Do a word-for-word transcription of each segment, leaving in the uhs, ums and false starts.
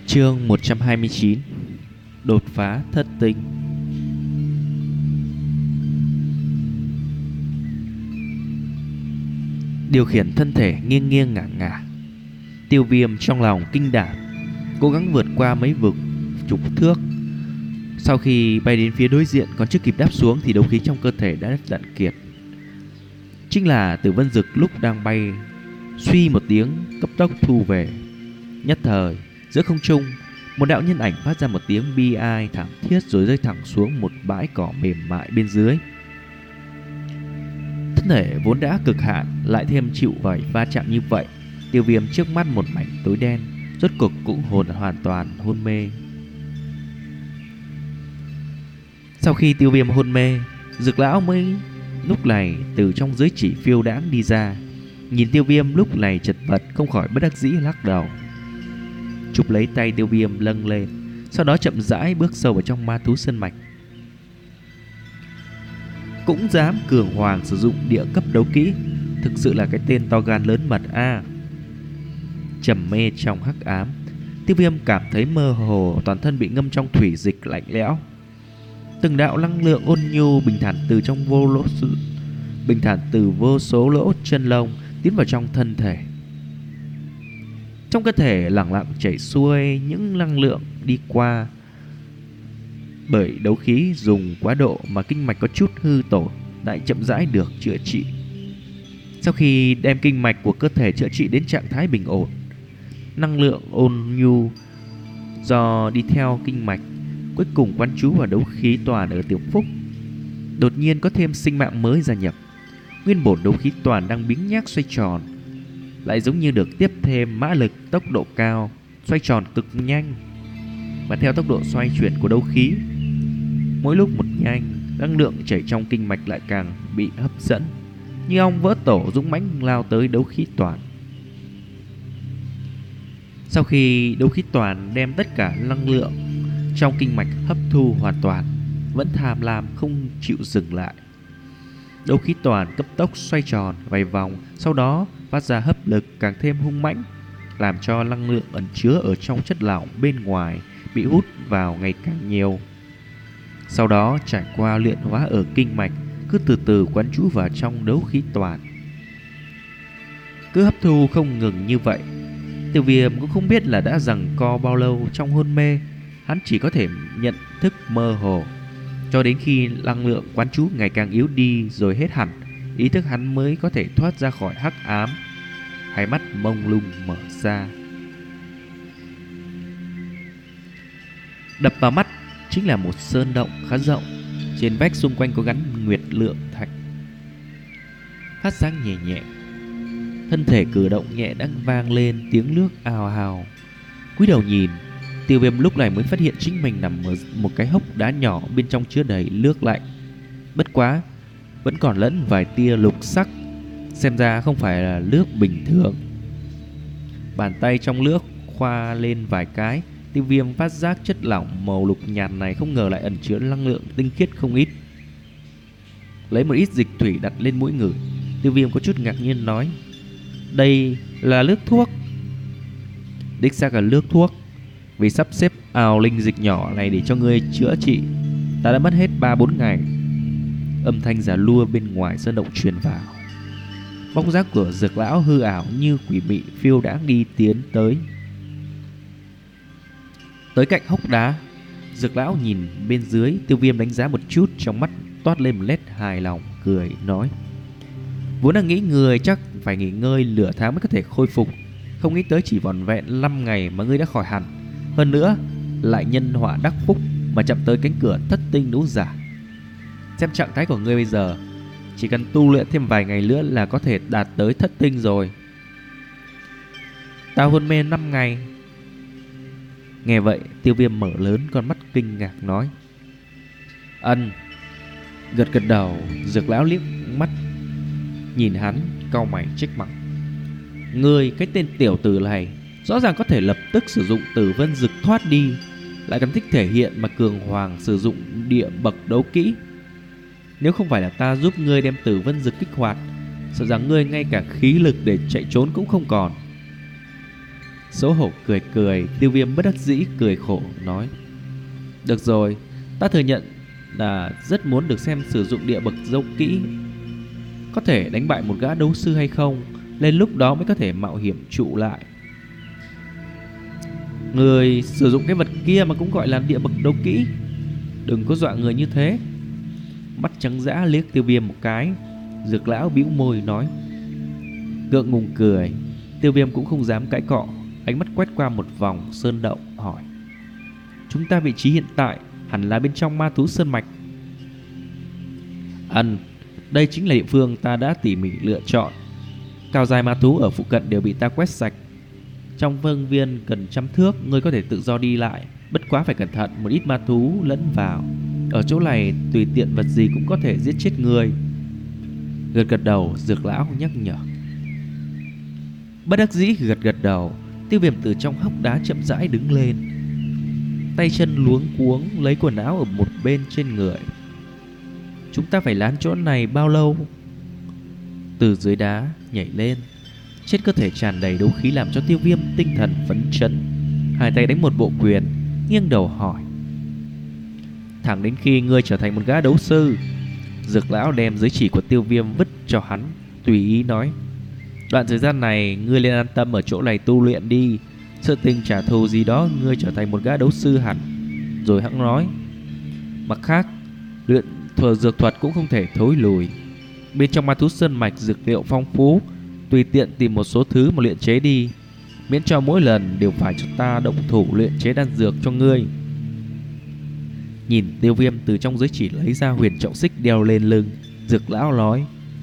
Chương một trăm hai mươi chín. Đột phá thất tinh. Điều khiển thân thể nghiêng nghiêng ngả ngả, Tiêu Viêm trong lòng kinh đảm, cố gắng vượt qua mấy vực chục thước. Sau khi bay đến phía đối diện, còn chưa kịp đáp xuống thì đấu khí trong cơ thể đã tận kiệt. Chính là Tử Vân Dực lúc đang bay, suy một tiếng cấp tốc thu về. Nhất thời giữa không trung, một đạo nhân ảnh phát ra một tiếng bi ai thảm thiết rồi rơi thẳng xuống một bãi cỏ mềm mại bên dưới. Thân thể vốn đã cực hạn lại thêm chịu vảy va chạm như vậy, Tiêu Viêm trước mắt một mảnh tối đen, rốt cuộc cũng hồn hoàn toàn hôn mê. Sau khi Tiêu Viêm hôn mê, Dực lão mới lúc này từ trong dưới chỉ phiêu đãng đi ra, nhìn Tiêu Viêm lúc này chật vật, không khỏi bất đắc dĩ lắc đầu. Chụp lấy tay Tiêu Viêm lâng lên, sau đó chậm rãi bước sâu vào trong ma thú sơn mạch. Cũng dám cường hoàng sử dụng địa cấp đấu kỹ, thực sự là cái tên to gan lớn mật a. À. Trầm mê trong hắc ám, Tiêu Viêm cảm thấy mơ hồ, toàn thân bị ngâm trong thủy dịch lạnh lẽo. Từng đạo năng lượng ôn nhu bình thản từ trong vô lỗ bình thản từ vô số lỗ chân lông tiến vào trong thân thể. Trong cơ thể lặng lặng chảy xuôi những năng lượng đi qua. Bởi đấu khí dùng quá độ mà kinh mạch có chút hư tổn lại chậm rãi được chữa trị. Sau khi đem kinh mạch của cơ thể chữa trị đến trạng thái bình ổn, năng lượng ôn nhu do đi theo kinh mạch cuối cùng quán trú vào đấu khí toàn ở tiểu phúc. Đột nhiên có thêm sinh mạng mới gia nhập. Nguyên bổn đấu khí toàn đang biếng nhác xoay tròn, lại giống như được tiếp thêm mã lực, tốc độ cao, xoay tròn cực nhanh. Và theo tốc độ xoay chuyển của đấu khí, mỗi lúc một nhanh, năng lượng chảy trong kinh mạch lại càng bị hấp dẫn, như ong vỡ tổ dũng mãnh lao tới đấu khí toàn. Sau khi đấu khí toàn đem tất cả năng lượng trong kinh mạch hấp thu hoàn toàn, vẫn tham lam không chịu dừng lại. Đấu khí toàn cấp tốc xoay tròn vài vòng, sau đó phát ra hấp lực càng thêm hung mãnh, làm cho năng lượng ẩn chứa ở trong chất lỏng bên ngoài bị hút vào ngày càng nhiều. Sau đó trải qua luyện hóa ở kinh mạch, cứ từ từ quán trú vào trong đấu khí toàn. Cứ hấp thu không ngừng như vậy, Tiêu Viêm cũng không biết là đã giằng co bao lâu trong hôn mê. Hắn chỉ có thể nhận thức mơ hồ, cho đến khi năng lượng quán trú ngày càng yếu đi rồi hết hẳn, ý thức hắn mới có thể thoát ra khỏi hắc ám. Hai mắt mông lung mở ra. Đập vào mắt chính là một sơn động khá rộng. Trên vách xung quanh có gắn nguyệt lượng thạch, phát sáng nhẹ nhẹ. Thân thể cử động nhẹ đang vang lên tiếng nước ào ào. Cúi đầu nhìn, Tiêu Viêm lúc này mới phát hiện chính mình nằm ở một cái hốc đá nhỏ, bên trong chứa đầy nước lạnh. Bất quá vẫn còn lẫn vài tia lục sắc, xem ra không phải là nước bình thường. Bàn tay trong nước khoa lên vài cái, Tiêu Viêm phát giác chất lỏng màu lục nhạt này không ngờ lại ẩn chứa năng lượng tinh khiết không ít. Lấy một ít dịch thủy đặt lên mũi ngửi, Tiêu Viêm có chút ngạc nhiên nói: đây là nước thuốc. Đích xác là nước thuốc. Vì sắp xếp ào linh dịch nhỏ này để cho ngươi chữa trị, ta đã mất hết ba bốn ngày. Âm thanh già lua bên ngoài sơn động truyền vào. Bóng dáng của Dược lão hư ảo như quỷ mị phiêu đãng đi tiến tới. Tới cạnh hốc đá, Dược lão nhìn bên dưới. Tiêu Viêm đánh giá một chút, trong mắt toát lên một nét hài lòng, cười nói: vốn đang nghĩ người chắc phải nghỉ ngơi nửa tháng mới có thể khôi phục, không nghĩ tới chỉ vỏn vẹn năm ngày mà ngươi đã khỏi hẳn. Hơn nữa lại nhân họa đắc phúc mà chạm tới cánh cửa thất tinh đấu giả. Xem trạng thái của ngươi bây giờ, chỉ cần tu luyện thêm vài ngày nữa là có thể đạt tới thất tinh rồi. Ta hôn mê năm ngày. Nghe vậy, Tiêu Viêm mở lớn con mắt kinh ngạc nói: ân. Gật gật đầu. Dược lão liếc mắt nhìn hắn, cau mày trách mắng: ngươi cái tên tiểu tử này rõ ràng có thể lập tức sử dụng Tử Vân Dực thoát đi, lại còn thích thể hiện mà cường hoàng sử dụng địa bậc đấu kỹ. Nếu không phải là ta giúp ngươi đem Tử Vân Dực kích hoạt, sợ rằng ngươi ngay cả khí lực để chạy trốn cũng không còn. Xấu hổ cười cười, Tiêu Viêm bất đắc dĩ cười khổ nói: được rồi, ta thừa nhận là rất muốn được xem sử dụng địa bậc đấu kỹ có thể đánh bại một gã đấu sư hay không, lên lúc đó mới có thể mạo hiểm trụ lại. Người sử dụng cái vật kia mà cũng gọi là địa bậc đấu kỹ, đừng có dọa người như thế. Mắt trắng dã liếc Tiêu Viêm một cái, Dược lão bĩu môi nói: ngượng ngùng cười. Tiêu Viêm cũng không dám cãi cọ, ánh mắt quét qua một vòng sơn động hỏi: chúng ta vị trí hiện tại hẳn là bên trong ma thú sơn mạch. Ừm, đây chính là địa phương ta đã tỉ mỉ lựa chọn. Cao dài ma thú ở phụ cận đều bị ta quét sạch. Trong vương viên gần trăm thước, ngươi có thể tự do đi lại, bất quá phải cẩn thận, một ít ma thú lẫn vào. Ở chỗ này tùy tiện vật gì cũng có thể giết chết ngươi. Gật gật đầu, Dược lão nhắc nhở. Bất đắc dĩ gật gật đầu, Tiêu Viêm từ trong hốc đá chậm rãi đứng lên, tay chân luống cuống lấy quần áo ở một bên trên người. Chúng ta phải lán chỗ này bao lâu? Từ dưới đá nhảy lên, trên cơ thể tràn đầy đấu khí làm cho Tiêu Viêm tinh thần phấn chấn, hai tay đánh một bộ quyền, nghiêng đầu hỏi: thẳng đến khi ngươi trở thành một gã đấu sư. Dược lão đem giới chỉ của Tiêu Viêm vứt cho hắn, tùy ý nói: đoạn thời gian này ngươi nên an tâm ở chỗ này tu luyện đi, sự tình trả thù gì đó ngươi trở thành một gã đấu sư hẳn rồi hẵng nói. Mặt khác, luyện thừa dược thuật cũng không thể thối lùi. Bên trong ma thú sơn mạch dược liệu phong phú, tùy tiện tìm một số thứ mà luyện chế đi, miễn cho mỗi lần đều phải cho ta động thủ luyện chế đan dược cho ngươi. Nhìn Tiêu Viêm từ trong giới chỉ lấy ra huyền trọng xích đeo lên lưng, Dược lão nói.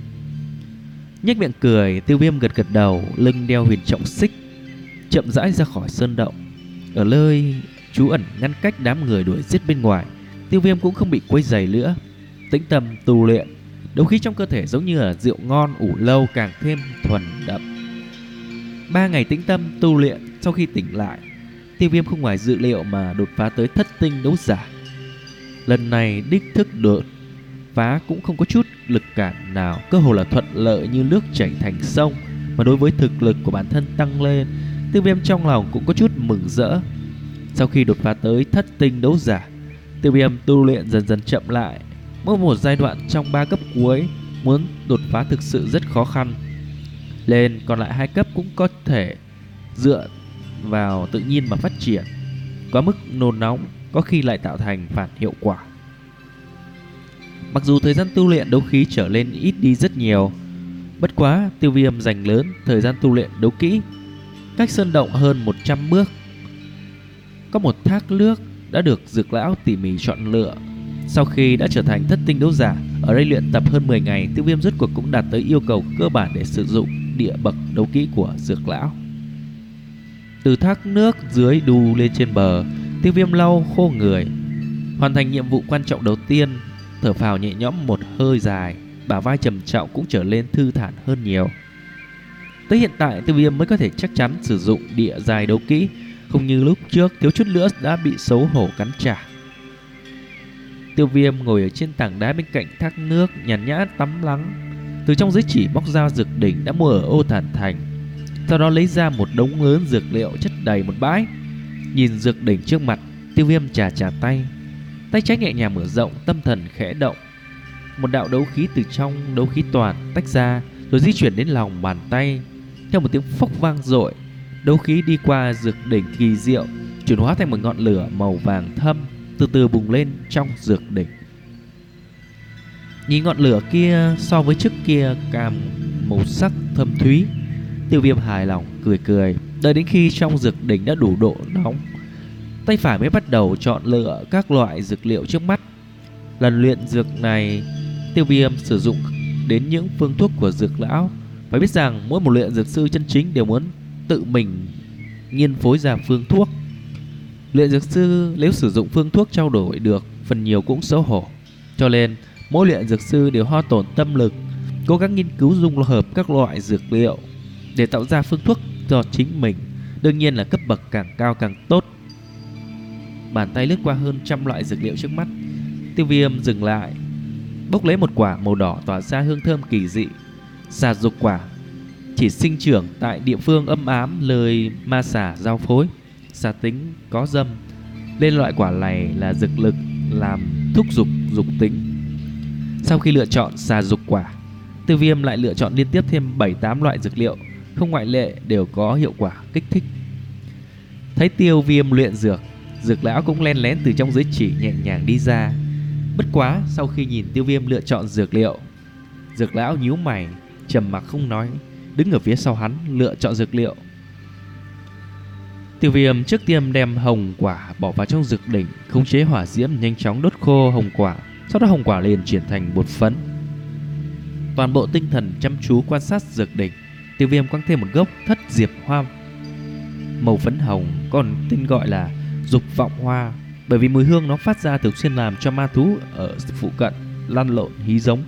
Nhếch miệng cười, Tiêu Viêm gật gật đầu, lưng đeo huyền trọng xích, chậm rãi ra khỏi sơn động. Ở nơi trú ẩn ngăn cách đám người đuổi giết bên ngoài, Tiêu Viêm cũng không bị quấy rầy nữa, tĩnh tâm tu luyện. Đấu khí trong cơ thể giống như là rượu ngon ủ lâu càng thêm thuần đậm. Ba ngày tĩnh tâm tu luyện, sau khi tỉnh lại, Tiêu Viêm không ngoài dự liệu mà đột phá tới thất tinh đấu giả. Lần này đích thức đột phá cũng không có chút lực cản nào, cơ hồ là thuận lợi như nước chảy thành sông. Mà đối với thực lực của bản thân tăng lên, Tiêu Viêm trong lòng cũng có chút mừng rỡ. Sau khi đột phá tới thất tinh đấu giả, Tiêu Viêm tu luyện dần dần chậm lại. Mỗi một giai đoạn trong ba cấp cuối, muốn đột phá thực sự rất khó khăn. Lên còn lại hai cấp cũng có thể dựa vào tự nhiên mà phát triển. Quá mức nôn nóng có khi lại tạo thành phản hiệu quả. Mặc dù thời gian tu luyện đấu khí trở lên ít đi rất nhiều, bất quá Tiêu Viêm dành lớn thời gian tu luyện đấu kỹ. Cách sơn động hơn một trăm bước, có một thác nước đã được Dược lão tỉ mỉ chọn lựa. Sau khi đã trở thành thất tinh đấu giả, ở đây luyện tập hơn mười ngày, Tiêu Viêm rốt cuộc cũng đạt tới yêu cầu cơ bản để sử dụng địa bậc đấu kỹ của Dược lão. Từ thác nước dưới đu lên trên bờ, Tiêu Viêm lau khô người, hoàn thành nhiệm vụ quan trọng đầu tiên, thở phào nhẹ nhõm một hơi dài, bả vai trầm trọng cũng trở lên thư thản hơn nhiều. Tới hiện tại, Tiêu Viêm mới có thể chắc chắn sử dụng địa giai đấu kỹ, không như lúc trước thiếu chút nữa đã bị xấu hổ cắn trả. Tiêu Viêm ngồi ở trên tảng đá bên cạnh thác nước, nhàn nhã tắm lắng, từ trong giới chỉ bóc ra dược đỉnh đã mua ở Ô Thản Thành, sau đó lấy ra một đống lớn dược liệu chất đầy một bãi. Nhìn dược đỉnh trước mặt, Tiêu Viêm chà chà tay, tay trái nhẹ nhàng mở rộng, tâm thần khẽ động. Một đạo đấu khí từ trong đấu khí toàn tách ra, rồi di chuyển đến lòng bàn tay. Theo một tiếng phốc vang dội, đấu khí đi qua dược đỉnh kỳ diệu, chuyển hóa thành một ngọn lửa màu vàng thâm, từ từ bùng lên trong dược đỉnh. Nhìn ngọn lửa kia so với trước kia càng màu sắc thâm thúy, Tiêu Viêm hài lòng cười cười. Đợi đến khi trong dược đỉnh đã đủ độ nóng, tay phải mới bắt đầu chọn lựa các loại dược liệu trước mắt. Lần luyện dược này, Tiêu Viêm sử dụng đến những phương thuốc của Dược lão. Phải biết rằng mỗi một luyện dược sư chân chính đều muốn tự mình nghiên phối ra phương thuốc. Luyện dược sư nếu sử dụng phương thuốc trao đổi được, phần nhiều cũng xấu hổ. Cho nên mỗi luyện dược sư đều hao tổn tâm lực, cố gắng nghiên cứu dung hợp các loại dược liệu để tạo ra phương thuốc cho chính mình. Đương nhiên là cấp bậc càng cao càng tốt. Bàn tay lướt qua hơn trăm loại dược liệu trước mắt, Tiêu Viêm dừng lại, bốc lấy một quả màu đỏ tỏa ra hương thơm kỳ dị. Xà dục quả. chỉ sinh trưởng tại địa phương âm ám lời ma xà giao phối, xà tính có dâm, nên loại quả này là dược lực làm thúc dục dục tính. Sau khi lựa chọn xà dục quả, Tiêu Viêm lại lựa chọn liên tiếp thêm bảy tám loại dược liệu, không ngoại lệ đều có hiệu quả kích thích. Thấy Tiêu Viêm luyện dược, Dược lão cũng len lén từ trong giới chỉ nhẹ nhàng đi ra. Bất quá sau khi nhìn Tiêu Viêm lựa chọn dược liệu, Dược lão nhíu mày, trầm mặc không nói, đứng ở phía sau hắn lựa chọn dược liệu. Tiêu Viêm trước tiên đem hồng quả bỏ vào trong dược đỉnh, khống chế hỏa diễm nhanh chóng đốt khô hồng quả. Sau đó hồng quả liền chuyển thành bột phấn. Toàn bộ tinh thần chăm chú quan sát dược đỉnh. Tiêu Viêm quăng thêm một gốc thất diệp hoa màu phấn hồng, còn tên gọi là dục vọng hoa, bởi vì mùi hương nó phát ra thường xuyên làm cho ma thú ở phụ cận lăn lộn hí giống.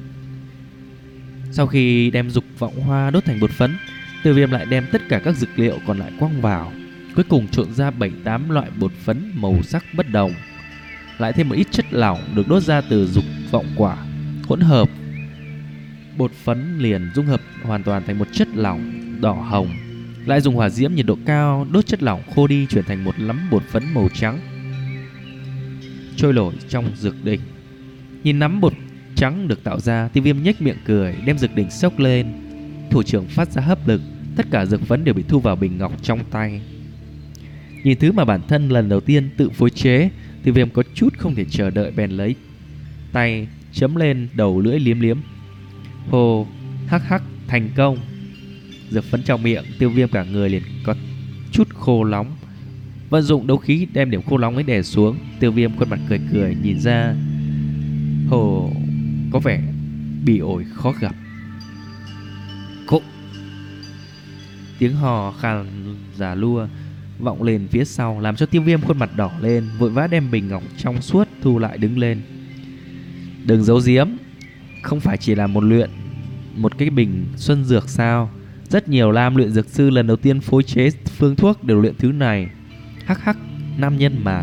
Sau khi đem dục vọng hoa đốt thành bột phấn, Tiêu Viêm lại đem tất cả các dược liệu còn lại quăng vào, cuối cùng trộn ra bảy tám loại bột phấn màu sắc bất đồng, lại thêm một ít chất lỏng được đốt ra từ dục vọng quả, hỗn hợp bột phấn liền dung hợp hoàn toàn thành một chất lỏng đỏ hồng. Lại dùng hỏa diễm nhiệt độ cao đốt chất lỏng khô đi, chuyển thành một nắm bột phấn màu trắng trôi nổi trong dược đỉnh. Nhìn nắm bột trắng được tạo ra, Tiêu Viêm nhếch miệng cười, đem dược đỉnh xốc lên, thủ trưởng phát ra hấp lực, tất cả dược phấn đều bị thu vào bình ngọc trong tay. Nhìn thứ mà bản thân lần đầu tiên tự phối chế, Tiêu Viêm có chút không thể chờ đợi, bèn lấy tay chấm lên đầu lưỡi liếm liếm. Hô, hắc hắc, thành công. Dược phấn trong miệng Tiêu Viêm cả người liền có chút khô nóng, vận dụng đấu khí đem điểm khô nóng ấy đè xuống. Tiêu Viêm khuôn mặt cười cười, nhìn ra hồ có vẻ bỉ ổi khó gặp. Cụng, tiếng hò khàn già lua vọng lên phía sau, làm cho Tiêu Viêm khuôn mặt đỏ lên, vội vã đem bình ngọc trong suốt thu lại đứng lên. Đừng giấu giếm, không phải chỉ là một luyện một cái bình xuân dược sao? Rất nhiều lam luyện dược sư lần đầu tiên phối chế phương thuốc đều luyện thứ này. Hắc hắc, nam nhân mà.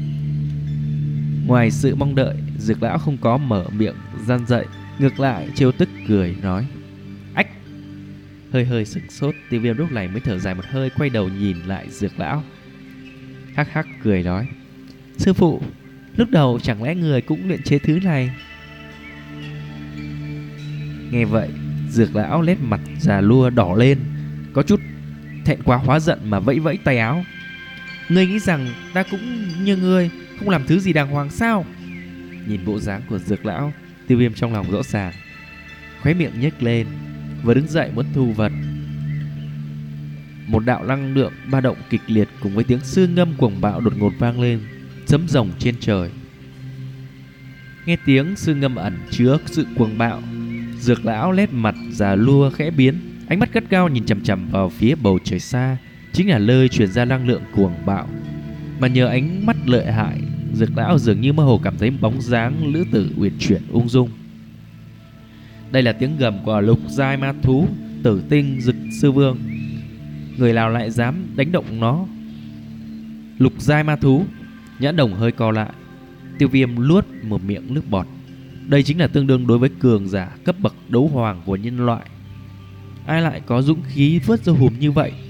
Ngoài sự mong đợi, Dược lão không có mở miệng gian dậy, ngược lại trêu tức cười nói: Ách. Hơi hơi sửng sốt, Tiêu Viêm lúc này mới thở dài một hơi, quay đầu nhìn lại Dược lão, hắc hắc cười nói: Sư phụ, lúc đầu chẳng lẽ người cũng luyện chế thứ này? Nghe vậy, Dược lão nét mặt già lua đỏ lên, có chút thẹn quá hóa giận mà vẫy vẫy tay áo. Ngươi nghĩ rằng ta cũng như ngươi, không làm thứ gì đàng hoàng sao? Nhìn bộ dáng của Dược lão, Tiêu Viêm trong lòng rõ ràng, khóe miệng nhếch lên, vừa đứng dậy muốn thu vật. Một đạo năng lượng ba động kịch liệt cùng với tiếng sư ngâm cuồng bạo đột ngột vang lên, sấm rồng trên trời. Nghe tiếng sư ngâm ẩn chứa sự cuồng bạo, Dược lão nét mặt già lua khẽ biến, ánh mắt gắt gao nhìn chằm chằm vào phía bầu trời xa, chính là nơi truyền ra năng lượng cuồng bạo. Mà nhờ ánh mắt lợi hại, Dược lão dường như mơ hồ cảm thấy bóng dáng lữ tử uyển chuyển ung dung. Đây là tiếng gầm của lục giai ma thú Tử Tinh Dực Sư Vương. Người nào lại dám đánh động nó? Lục giai ma thú. Nhãn đồng hơi co lại, Tiêu Viêm luốt một miệng nước bọt. Đây chính là tương đương đối với cường giả cấp bậc đấu hoàng của nhân loại. Ai lại có dũng khí vớt dâu hùm như vậy?